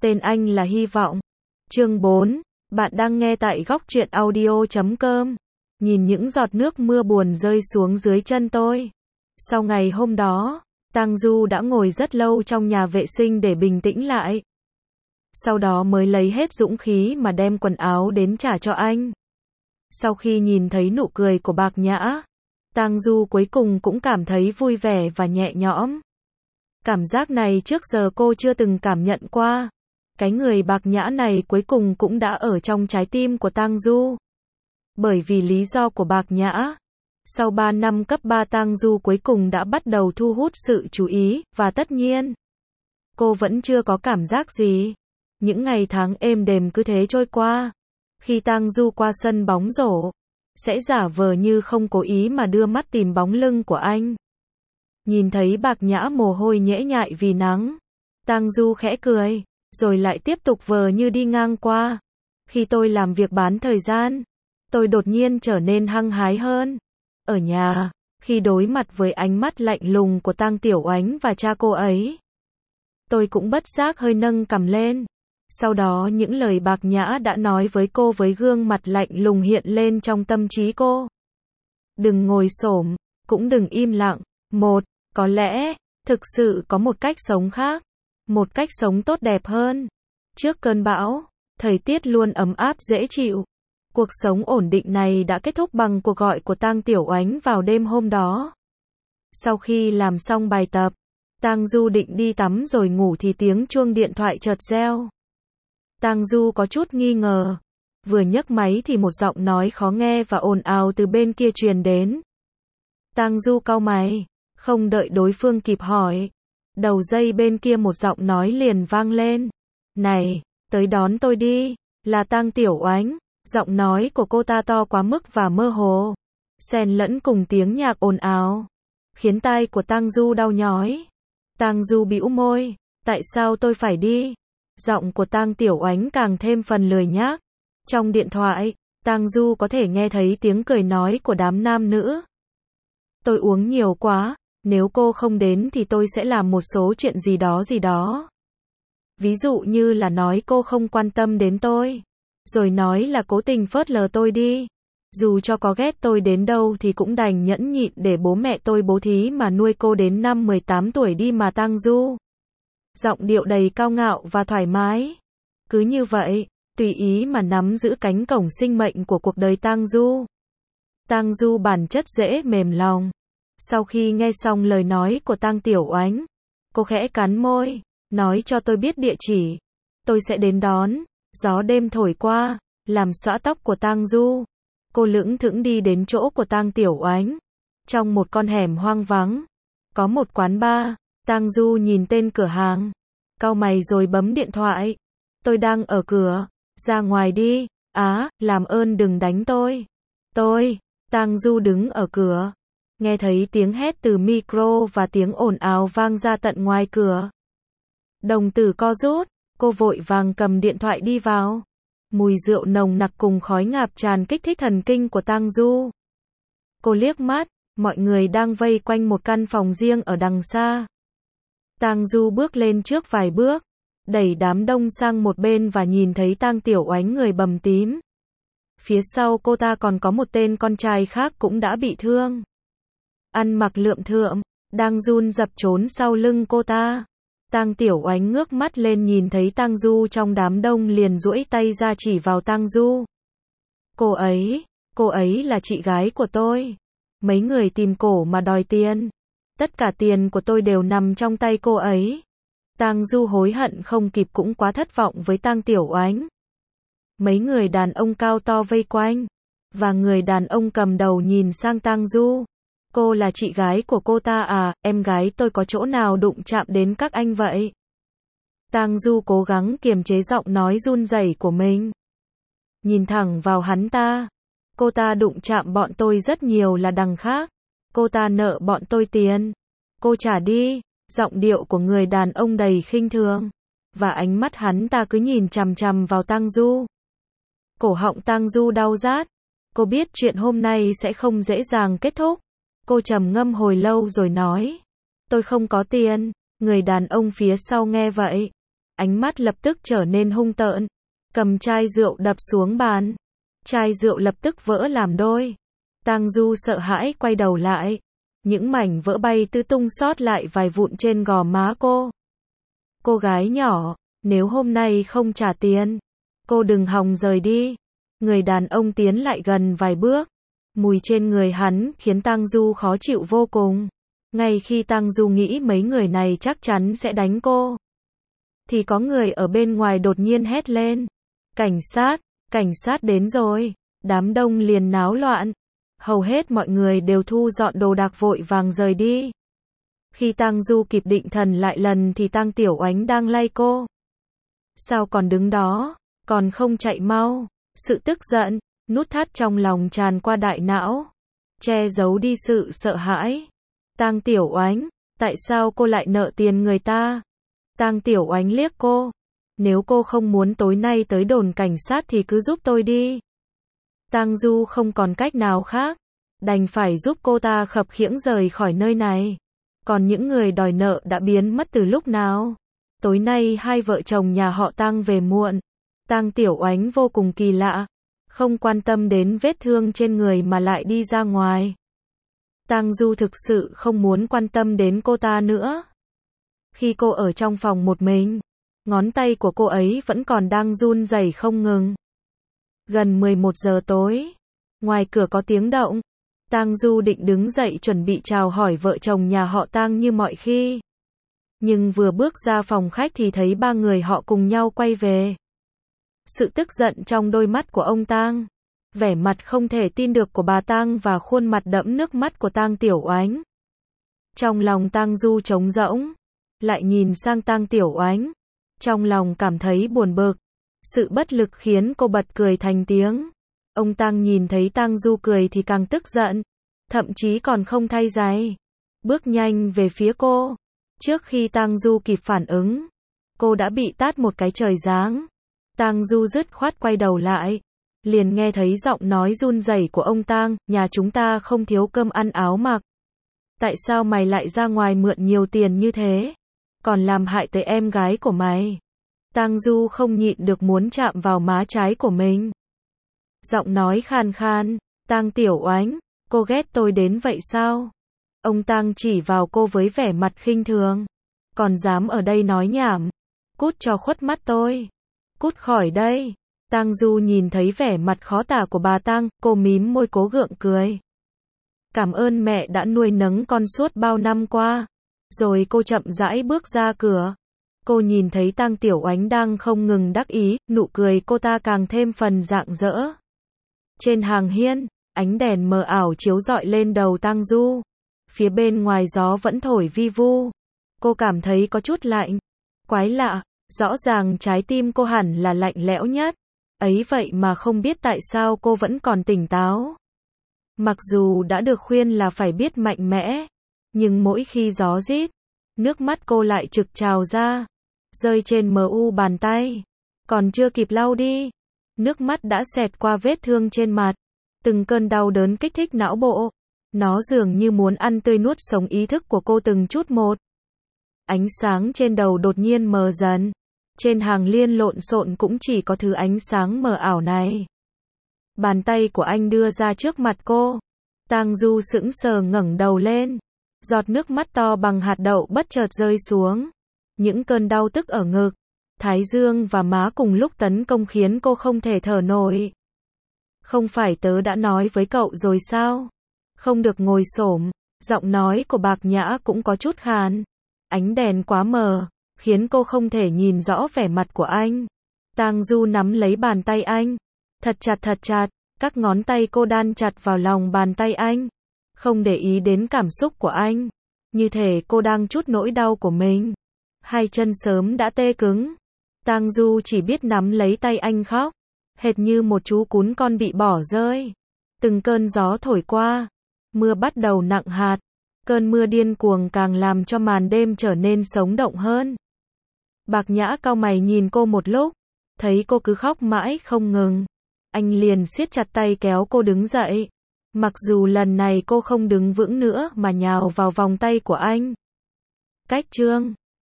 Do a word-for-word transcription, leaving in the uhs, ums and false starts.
Tên anh là Hy vọng. Chương bốn. Bạn đang nghe tại góc truyện audio chấm com. Nhìn những giọt nước mưa buồn rơi xuống dưới chân tôi. Sau ngày hôm đó, Tang Du đã ngồi rất lâu trong nhà vệ sinh để bình tĩnh lại. Sau đó mới lấy hết dũng khí mà đem quần áo đến trả cho anh. Sau khi nhìn thấy nụ cười của Bạc Nhã, Tang Du cuối cùng cũng cảm thấy vui vẻ và nhẹ nhõm. Cảm giác này trước giờ cô chưa từng cảm nhận qua. Cái người Bạc Nhã này cuối cùng cũng đã ở trong trái tim của Tang Du. Bởi vì lý do của Bạc Nhã, sau ba năm cấp ba Tang Du cuối cùng đã bắt đầu thu hút sự chú ý, và tất nhiên, cô vẫn chưa có cảm giác gì. Những ngày tháng êm đềm cứ thế trôi qua. Khi Tang Du qua sân bóng rổ, sẽ giả vờ như không cố ý mà đưa mắt tìm bóng lưng của anh. Nhìn thấy Bạc Nhã mồ hôi nhễ nhại vì nắng, Tang Du khẽ cười, rồi lại tiếp tục vờ như đi ngang qua. Khi tôi làm việc bán thời gian, tôi đột nhiên trở nên hăng hái hơn. Ở nhà, khi đối mặt với ánh mắt lạnh lùng của Tang Tiểu Oánh và cha cô ấy, tôi cũng bất giác hơi nâng cằm lên. Sau đó những lời Bạc Nhã đã nói với cô với gương mặt lạnh lùng hiện lên trong tâm trí cô. Đừng ngồi xổm, cũng đừng im lặng. Một, có lẽ, thực sự có một cách sống khác. Một cách sống tốt đẹp hơn. Trước cơn bão, thời tiết luôn ấm áp dễ chịu. Cuộc sống ổn định này đã kết thúc bằng cuộc gọi của Tang Tiểu Oánh vào đêm hôm đó. Sau khi làm xong bài tập, Tang Du định đi tắm rồi ngủ thì tiếng chuông điện thoại chợt reo. Tang Du có chút nghi ngờ. Vừa nhấc máy thì một giọng nói khó nghe và ồn ào từ bên kia truyền đến. Tang Du cau mày, không đợi đối phương kịp hỏi. Đầu dây bên kia một giọng nói liền vang lên. Này, tới đón tôi đi, là Tang Tiểu Oánh. Giọng nói của cô ta to quá mức và mơ hồ, xen lẫn cùng tiếng nhạc ồn ào, khiến tai của Tang Du đau nhói. Tang Du bĩu môi, tại sao tôi phải đi? Giọng của Tang Tiểu Oánh càng thêm phần lười nhác. Trong điện thoại, Tang Du có thể nghe thấy tiếng cười nói của đám nam nữ. Tôi uống nhiều quá, nếu cô không đến thì tôi sẽ làm một số chuyện gì đó gì đó. Ví dụ như là nói cô không quan tâm đến tôi, rồi nói là cố tình phớt lờ tôi đi. Dù cho có ghét tôi đến đâu thì cũng đành nhẫn nhịn để bố mẹ tôi bố thí mà nuôi cô đến năm mười tám tuổi đi mà. Tang Du giọng điệu đầy cao ngạo và thoải mái. Cứ như vậy, tùy ý mà nắm giữ cánh cổng sinh mệnh của cuộc đời Tang Du. Tang Du bản chất dễ mềm lòng. Sau khi nghe xong lời nói của Tang Tiểu Oánh, cô khẽ cắn môi, nói cho tôi biết địa chỉ, tôi sẽ đến đón. Gió đêm thổi qua, làm xõa tóc của Tang Du. Cô lững thững đi đến chỗ của Tang Tiểu Oánh. Trong một con hẻm hoang vắng, có một quán bar. Tang Du nhìn tên cửa hàng, cau mày rồi bấm điện thoại. Tôi đang ở cửa, ra ngoài đi. Á, làm ơn đừng đánh tôi. Tôi, Tang Du đứng ở cửa, nghe thấy tiếng hét từ micro và tiếng ồn ào vang ra tận ngoài cửa. Đồng tử co rút, cô vội vàng cầm điện thoại đi vào. Mùi rượu nồng nặc cùng khói ngạp tràn kích thích thần kinh của Tang Du. Cô liếc mắt, mọi người đang vây quanh một căn phòng riêng ở đằng xa. Tang Du bước lên trước vài bước, đẩy đám đông sang một bên và nhìn thấy Tang Tiểu Oánh người bầm tím. Phía sau cô ta còn có một tên con trai khác cũng đã bị thương. Ăn mặc lượm thượm, đang run rập trốn sau lưng cô ta. Tang Tiểu Oánh ngước mắt lên nhìn thấy Tang Du trong đám đông liền duỗi tay ra chỉ vào Tang Du. Cô ấy, cô ấy là chị gái của tôi. Mấy người tìm cổ mà đòi tiền. Tất cả tiền của tôi đều nằm trong tay cô ấy. Tang Du hối hận không kịp cũng quá thất vọng với Tang Tiểu Oánh. Mấy người đàn ông cao to vây quanh, và người đàn ông cầm đầu nhìn sang Tang Du. Cô là chị gái của cô ta à? Em gái tôi có chỗ nào đụng chạm đến các anh vậy? Tang Du cố gắng kiềm chế giọng nói run rẩy của mình. Nhìn thẳng vào hắn ta. Cô ta đụng chạm bọn tôi rất nhiều là đằng khác. Cô ta nợ bọn tôi tiền. Cô trả đi. Giọng điệu của người đàn ông đầy khinh thường. Và ánh mắt hắn ta cứ nhìn chằm chằm vào Tang Du. Cổ họng Tang Du đau rát. Cô biết chuyện hôm nay sẽ không dễ dàng kết thúc. Cô trầm ngâm hồi lâu rồi nói. Tôi không có tiền. Người đàn ông phía sau nghe vậy, ánh mắt lập tức trở nên hung tợn, cầm chai rượu đập xuống bàn. Chai rượu lập tức vỡ làm đôi. Tang Du sợ hãi quay đầu lại. Những mảnh vỡ bay tứ tung sót lại vài vụn trên gò má cô. Cô gái nhỏ, nếu hôm nay không trả tiền, cô đừng hòng rời đi. Người đàn ông tiến lại gần vài bước. Mùi trên người hắn khiến Tang Du khó chịu vô cùng. Ngay khi Tang Du nghĩ mấy người này chắc chắn sẽ đánh cô, thì có người ở bên ngoài đột nhiên hét lên. Cảnh sát, cảnh sát đến rồi. Đám đông liền náo loạn. Hầu hết mọi người đều thu dọn đồ đạc vội vàng rời đi. Khi Tang Du kịp định thần lại lần thì Tang Tiểu Oánh đang lay cô. Sao còn đứng đó, còn không chạy mau? Sự tức giận, nút thắt trong lòng tràn qua đại não, che giấu đi sự sợ hãi. Tang Tiểu Oánh, tại sao cô lại nợ tiền người ta? Tang Tiểu Oánh liếc cô. Nếu cô không muốn tối nay tới đồn cảnh sát thì cứ giúp tôi đi. Tang Du không còn cách nào khác, đành phải giúp cô ta khập khiễng rời khỏi nơi này. Còn những người đòi nợ đã biến mất từ lúc nào? Tối nay hai vợ chồng nhà họ Tang về muộn. Tang Tiểu Oánh vô cùng kỳ lạ, không quan tâm đến vết thương trên người mà lại đi ra ngoài. Tang Du thực sự không muốn quan tâm đến cô ta nữa. Khi cô ở trong phòng một mình, ngón tay của cô ấy vẫn còn đang run rẩy không ngừng. Gần mười một giờ tối, ngoài cửa có tiếng động. Tang Du định đứng dậy chuẩn bị chào hỏi vợ chồng nhà họ Tang như mọi khi. Nhưng vừa bước ra phòng khách thì thấy ba người họ cùng nhau quay về. Sự tức giận trong đôi mắt của ông Tang, vẻ mặt không thể tin được của bà Tang và khuôn mặt đẫm nước mắt của Tang Tiểu Oánh. Trong lòng Tang Du trống rỗng, lại nhìn sang Tang Tiểu Oánh, trong lòng cảm thấy buồn bực. Sự bất lực khiến cô bật cười thành tiếng. Ông Tang nhìn thấy Tang Du cười thì càng tức giận, thậm chí còn không thay giày, bước nhanh về phía cô. Trước khi Tang Du kịp phản ứng, cô đã bị tát một cái trời giáng. Tang Du dứt khoát quay đầu lại, liền nghe thấy giọng nói run rẩy của ông Tang, nhà chúng ta không thiếu cơm ăn áo mặc. Tại sao mày lại ra ngoài mượn nhiều tiền như thế? Còn làm hại tới em gái của mày. Tang Du không nhịn được muốn chạm vào má trái của mình. Giọng nói khan khan, Tang Tiểu Oánh, cô ghét tôi đến vậy sao? Ông Tang chỉ vào cô với vẻ mặt khinh thường. Còn dám ở đây nói nhảm. Cút cho khuất mắt tôi. Cút khỏi đây. Tang Du nhìn thấy vẻ mặt khó tả của bà Tang, cô mím môi cố gượng cười. Cảm ơn mẹ đã nuôi nấng con suốt bao năm qua. Rồi cô chậm rãi bước ra cửa. Cô nhìn thấy Tang Tiểu Oánh đang không ngừng đắc ý, nụ cười cô ta càng thêm phần rạng rỡ. Trên hàng hiên, ánh đèn mờ ảo chiếu rọi lên đầu Tang Du. Phía bên ngoài gió vẫn thổi vi vu. Cô cảm thấy có chút lạnh. Quái lạ, rõ ràng trái tim cô hẳn là lạnh lẽo nhất. Ấy vậy mà không biết tại sao cô vẫn còn tỉnh táo. Mặc dù đã được khuyên là phải biết mạnh mẽ, nhưng mỗi khi gió rít, nước mắt cô lại trực trào ra, rơi trên mờ u bàn tay. Còn chưa kịp lau đi, nước mắt đã xẹt qua vết thương trên mặt. Từng cơn đau đớn kích thích não bộ. Nó dường như muốn ăn tươi nuốt sống ý thức của cô từng chút một. Ánh sáng trên đầu đột nhiên mờ dần. Trên hàng liên lộn xộn cũng chỉ có thứ ánh sáng mờ ảo này. Bàn tay của anh đưa ra trước mặt cô. Tang Du sững sờ ngẩng đầu lên. Giọt nước mắt to bằng hạt đậu bất chợt rơi xuống. Những cơn đau tức ở ngực, thái dương và má cùng lúc tấn công khiến cô không thể thở nổi. Không phải tớ đã nói với cậu rồi sao? Không được ngồi xổm. Giọng nói của Bạc Nhã cũng có chút khàn. Ánh đèn quá mờ, khiến cô không thể nhìn rõ vẻ mặt của anh. Tang Du nắm lấy bàn tay anh, thật chặt thật chặt, các ngón tay cô đan chặt vào lòng bàn tay anh, không để ý đến cảm xúc của anh, như thể cô đang trút nỗi đau của mình. Hai chân sớm đã tê cứng. Tang Du chỉ biết nắm lấy tay anh khóc, hệt như một chú cún con bị bỏ rơi. Từng cơn gió thổi qua, mưa bắt đầu nặng hạt. Cơn mưa điên cuồng càng làm cho màn đêm trở nên sống động hơn. Bạc Nhã cau mày nhìn cô một lúc, thấy cô cứ khóc mãi không ngừng. Anh liền siết chặt tay kéo cô đứng dậy. Mặc dù lần này cô không đứng vững nữa mà nhào vào vòng tay của anh. Cách chương